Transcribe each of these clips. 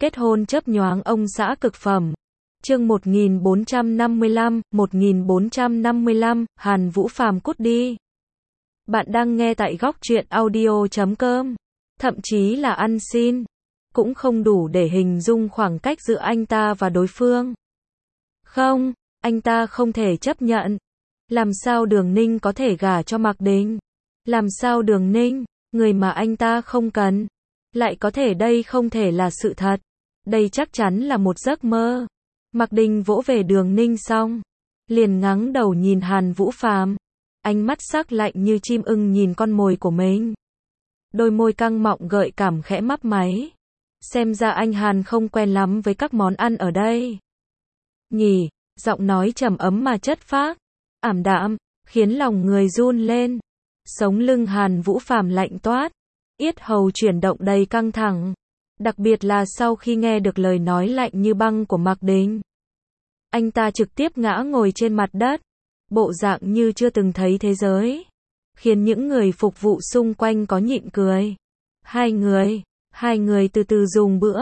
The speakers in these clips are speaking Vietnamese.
Kết hôn chớp nhoáng ông xã cực phẩm. Chương 1455, Hàn Vũ Phàm cút đi. Bạn đang nghe tại góc truyện audio.com. Thậm chí là ăn xin cũng không đủ để hình dung khoảng cách giữa anh ta và đối phương. Không, anh ta không thể chấp nhận. Làm sao Đường Ninh có thể gả cho Mạc Đình? Làm sao Đường Ninh, người mà anh ta không cần, lại có thể? Đây không thể là sự thật. Đây chắc chắn là một giấc mơ. Mạc Đình vỗ về Đường Ninh xong, liền ngẩng đầu nhìn Hàn Vũ Phàm, ánh mắt sắc lạnh như chim ưng nhìn con mồi của mình. Đôi môi căng mọng gợi cảm khẽ mấp máy. Xem ra anh Hàn không quen lắm với các món ăn ở đây nhỉ? Giọng nói trầm ấm mà chất phác, ảm đạm, khiến lòng người run lên. Sống lưng Hàn Vũ Phàm lạnh toát, yết hầu chuyển động đầy căng thẳng. Đặc biệt là sau khi nghe được lời nói lạnh như băng của Mạc Đình. Anh ta trực tiếp ngã ngồi trên mặt đất, bộ dạng như chưa từng thấy thế giới, khiến những người phục vụ xung quanh có nhịn cười. Hai người từ từ dùng bữa.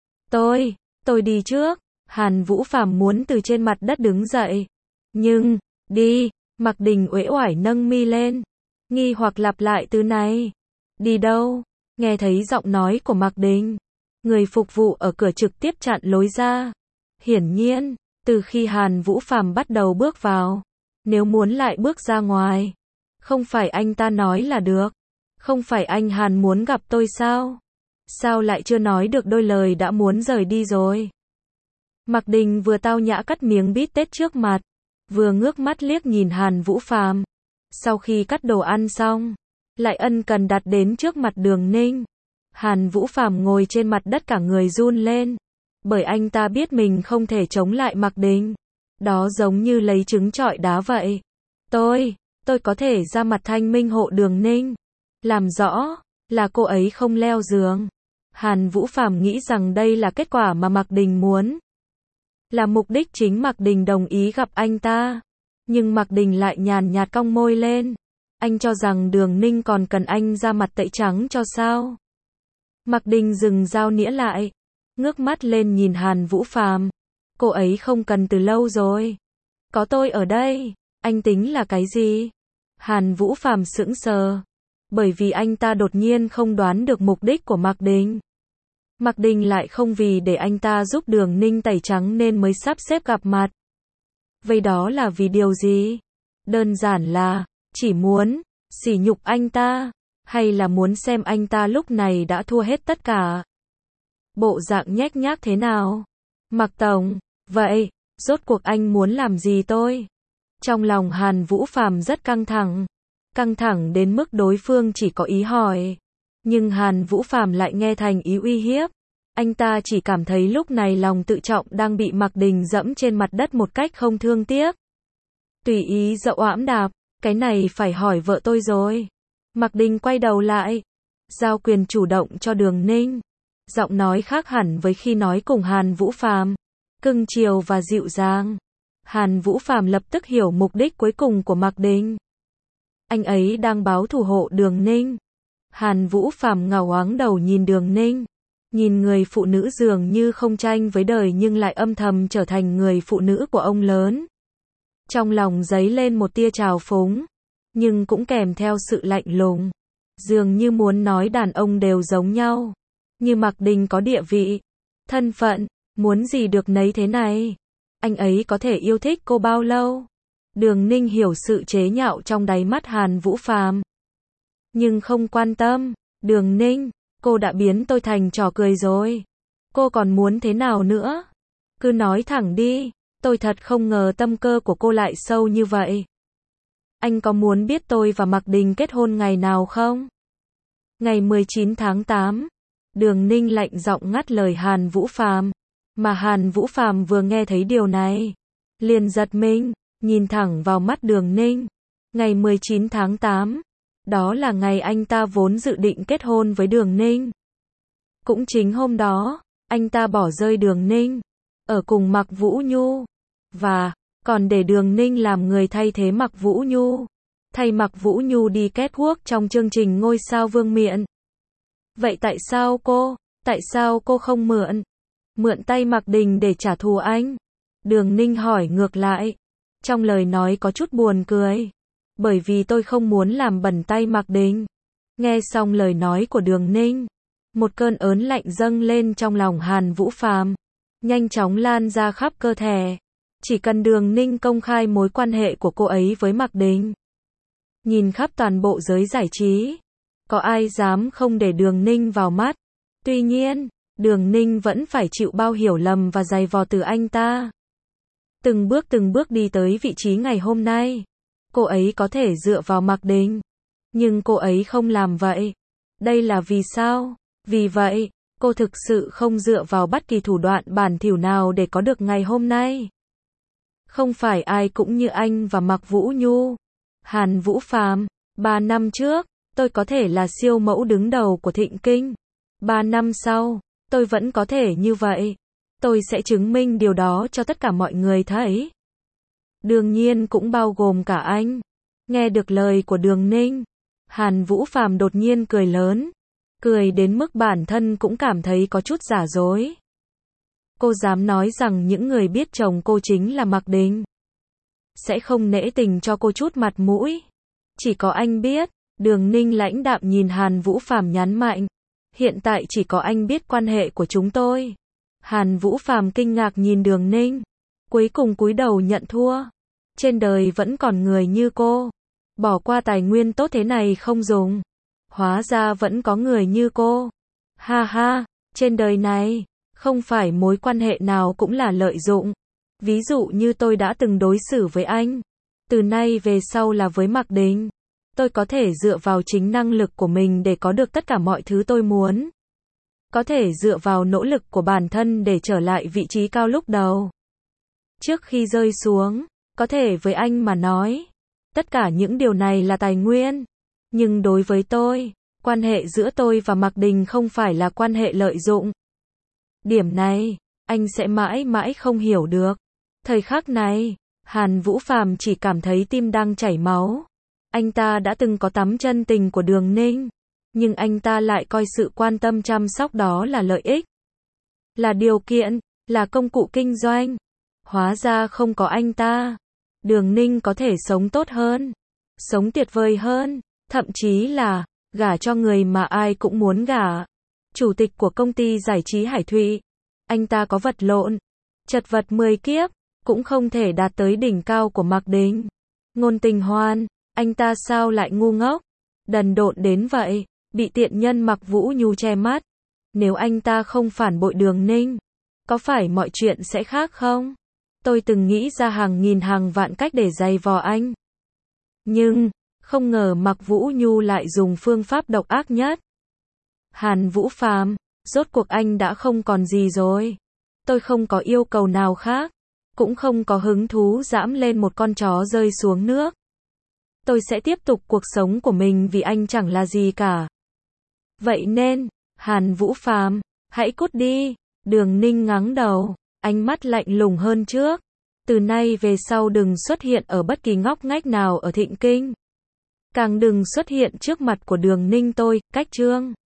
Tôi đi trước. Hàn Vũ Phàm muốn từ trên mặt đất đứng dậy. Nhưng, đi. Mạc Đình uể oải nâng mi lên, nghi hoặc lặp lại từ này. Đi đâu? Nghe thấy giọng nói của Mạc Đình, người phục vụ ở cửa trực tiếp chặn lối ra. Hiển nhiên, từ khi Hàn Vũ Phàm bắt đầu bước vào, nếu muốn lại bước ra ngoài, không phải anh ta nói là được. Không phải anh Hàn muốn gặp tôi sao? Sao lại chưa nói được đôi lời đã muốn rời đi rồi? Mạc Đình vừa tao nhã cắt miếng bít tết trước mặt, vừa ngước mắt liếc nhìn Hàn Vũ Phàm. Sau khi cắt đồ ăn xong, lại ân cần đặt đến trước mặt Đường Ninh. Hàn Vũ Phàm ngồi trên mặt đất cả người run lên, bởi anh ta biết mình không thể chống lại Mạc Đình. Đó giống như lấy trứng trọi đá vậy. Tôi có thể ra mặt thanh minh hộ Đường Ninh, làm rõ là cô ấy không leo giường. Hàn Vũ Phàm nghĩ rằng đây là kết quả mà Mạc Đình muốn, là mục đích chính Mạc Đình đồng ý gặp anh ta. Nhưng Mạc Đình lại nhàn nhạt cong môi lên. Anh cho rằng Đường Ninh còn cần anh ra mặt tẩy trắng cho sao? Mạc Đình dừng dao nĩa lại, ngước mắt lên nhìn Hàn Vũ Phàm. Cô ấy không cần từ lâu rồi. Có tôi ở đây, anh tính là cái gì? Hàn Vũ Phàm sững sờ, bởi vì anh ta đột nhiên không đoán được mục đích của Mạc Đình. Mạc Đình lại không vì để anh ta giúp Đường Ninh tẩy trắng nên mới sắp xếp gặp mặt. Vậy đó là vì điều gì? Đơn giản là chỉ muốn sỉ nhục anh ta, hay là muốn xem anh ta lúc này đã thua hết tất cả? Bộ dạng nhếch nhác thế nào? Mạc Tổng, vậy, rốt cuộc anh muốn làm gì tôi? Trong lòng Hàn Vũ Phàm rất căng thẳng đến mức đối phương chỉ có ý hỏi, nhưng Hàn Vũ Phàm lại nghe thành ý uy hiếp. Anh ta chỉ cảm thấy lúc này lòng tự trọng đang bị Mạc Đình dẫm trên mặt đất một cách không thương tiếc. Tùy ý dẫu ẵm đạp, cái này phải hỏi vợ tôi rồi. Mạc Đình quay đầu lại, giao quyền chủ động cho Đường Ninh. Giọng nói khác hẳn với khi nói cùng Hàn Vũ Phàm, cưng chiều và dịu dàng. Hàn Vũ Phàm lập tức hiểu mục đích cuối cùng của Mạc Đình. Anh ấy đang báo thù hộ Đường Ninh. Hàn Vũ Phàm ngẩng ngoáng đầu nhìn Đường Ninh, nhìn người phụ nữ dường như không tranh với đời nhưng lại âm thầm trở thành người phụ nữ của ông lớn. Trong lòng dấy lên một tia trào phúng, nhưng cũng kèm theo sự lạnh lùng. Dường như muốn nói đàn ông đều giống nhau, như Mạc Đình có địa vị, thân phận, muốn gì được nấy thế này. Anh ấy có thể yêu thích cô bao lâu? Đường Ninh hiểu sự chế nhạo trong đáy mắt Hàn Vũ Phàm, nhưng không quan tâm. Đường Ninh, cô đã biến tôi thành trò cười rồi. Cô còn muốn thế nào nữa? Cứ nói thẳng đi. Tôi thật không ngờ tâm cơ của cô lại sâu như vậy. Anh có muốn biết tôi và Mạc Đình kết hôn ngày nào không? Ngày 19 tháng 8. Đường Ninh lạnh giọng ngắt lời Hàn Vũ Phàm. Mà Hàn Vũ Phàm vừa nghe thấy điều này, liền giật mình, nhìn thẳng vào mắt Đường Ninh. Ngày 19 tháng 8. Đó là ngày anh ta vốn dự định kết hôn với Đường Ninh. Cũng chính hôm đó, anh ta bỏ rơi Đường Ninh, ở cùng Mạc Vũ Nhu, và còn để Đường Ninh làm người thay thế Mạc Vũ Nhu, thay Mạc Vũ Nhu đi catwalk trong chương trình Ngôi sao Vương miện. Vậy tại sao cô không mượn Mượn tay Mạc Đình để trả thù anh? Đường Ninh hỏi ngược lại. Trong lời nói có chút buồn cười. Bởi vì tôi không muốn làm bẩn tay Mạc Đình. Nghe xong lời nói của Đường Ninh, một cơn ớn lạnh dâng lên trong lòng Hàn Vũ Phàm, nhanh chóng lan ra khắp cơ thể. Chỉ cần Đường Ninh công khai mối quan hệ của cô ấy với Mạc Đình, nhìn khắp toàn bộ giới giải trí, có ai dám không để Đường Ninh vào mắt. Tuy nhiên, Đường Ninh vẫn phải chịu bao hiểu lầm và giày vò từ anh ta. Từng bước đi tới vị trí ngày hôm nay. Cô ấy có thể dựa vào Mạc Đình, nhưng cô ấy không làm vậy. Đây là vì sao? Vì vậy, cô thực sự không dựa vào bất kỳ thủ đoạn bẩn thỉu nào để có được ngày hôm nay. Không phải ai cũng như anh và Mạc Vũ Nhu. Hàn Vũ Phàm, 3 năm trước, tôi có thể là siêu mẫu đứng đầu của Thịnh Kinh. 3 năm sau, tôi vẫn có thể như vậy. Tôi sẽ chứng minh điều đó cho tất cả mọi người thấy. Đương nhiên cũng bao gồm cả anh. Nghe được lời của Đường Ninh, Hàn Vũ Phàm đột nhiên cười lớn. Cười đến mức bản thân cũng cảm thấy có chút giả dối. Cô dám nói rằng những người biết chồng cô chính là Mạc Đình sẽ không nể tình cho cô chút mặt mũi. Chỉ có anh biết. Đường Ninh lãnh đạm nhìn Hàn Vũ Phàm nhấn mạnh. Hiện tại chỉ có anh biết quan hệ của chúng tôi. Hàn Vũ Phàm kinh ngạc nhìn Đường Ninh. Cuối cùng cúi đầu nhận thua. Trên đời vẫn còn người như cô. Bỏ qua tài nguyên tốt thế này không dùng. Hóa ra vẫn có người như cô. Ha ha, trên đời này, không phải mối quan hệ nào cũng là lợi dụng. Ví dụ như tôi đã từng đối xử với anh. Từ nay về sau là với Mạc Đình. Tôi có thể dựa vào chính năng lực của mình để có được tất cả mọi thứ tôi muốn. Có thể dựa vào nỗ lực của bản thân để trở lại vị trí cao lúc đầu. Trước khi rơi xuống, có thể với anh mà nói, tất cả những điều này là tài nguyên. Nhưng đối với tôi, quan hệ giữa tôi và Mạc Đình không phải là quan hệ lợi dụng. Điểm này, anh sẽ mãi mãi không hiểu được. Thời khắc này, Hàn Vũ Phàm chỉ cảm thấy tim đang chảy máu. Anh ta đã từng có tấm chân tình của Đường Ninh, nhưng anh ta lại coi sự quan tâm chăm sóc đó là lợi ích, là điều kiện, là công cụ kinh doanh. Hóa ra không có anh ta, Đường Ninh có thể sống tốt hơn, sống tuyệt vời hơn, thậm chí là gả cho người mà ai cũng muốn gả. Chủ tịch của công ty giải trí Hải Thụy, anh ta có vật lộn, chật vật 10 kiếp, cũng không thể đạt tới đỉnh cao của Mạc Đình. Ngôn Tình Hoan, anh ta sao lại ngu ngốc, đần độn đến vậy, bị tiện nhân Mạc Vũ Nhu che mắt. Nếu anh ta không phản bội Đường Ninh, có phải mọi chuyện sẽ khác không? Tôi từng nghĩ ra hàng nghìn hàng vạn cách để giày vò anh. Nhưng, không ngờ Mạc Vũ Nhu lại dùng phương pháp độc ác nhất. Hàn Vũ Phàm, rốt cuộc anh đã không còn gì rồi. Tôi không có yêu cầu nào khác, cũng không có hứng thú dẫm lên một con chó rơi xuống nước. Tôi sẽ tiếp tục cuộc sống của mình vì anh chẳng là gì cả. Vậy nên, Hàn Vũ Phàm, hãy cút đi. Đường Ninh ngáng đầu, ánh mắt lạnh lùng hơn trước. Từ nay về sau đừng xuất hiện ở bất kỳ ngóc ngách nào ở Thịnh Kinh. Càng đừng xuất hiện trước mặt của Đường Ninh tôi, cách chương.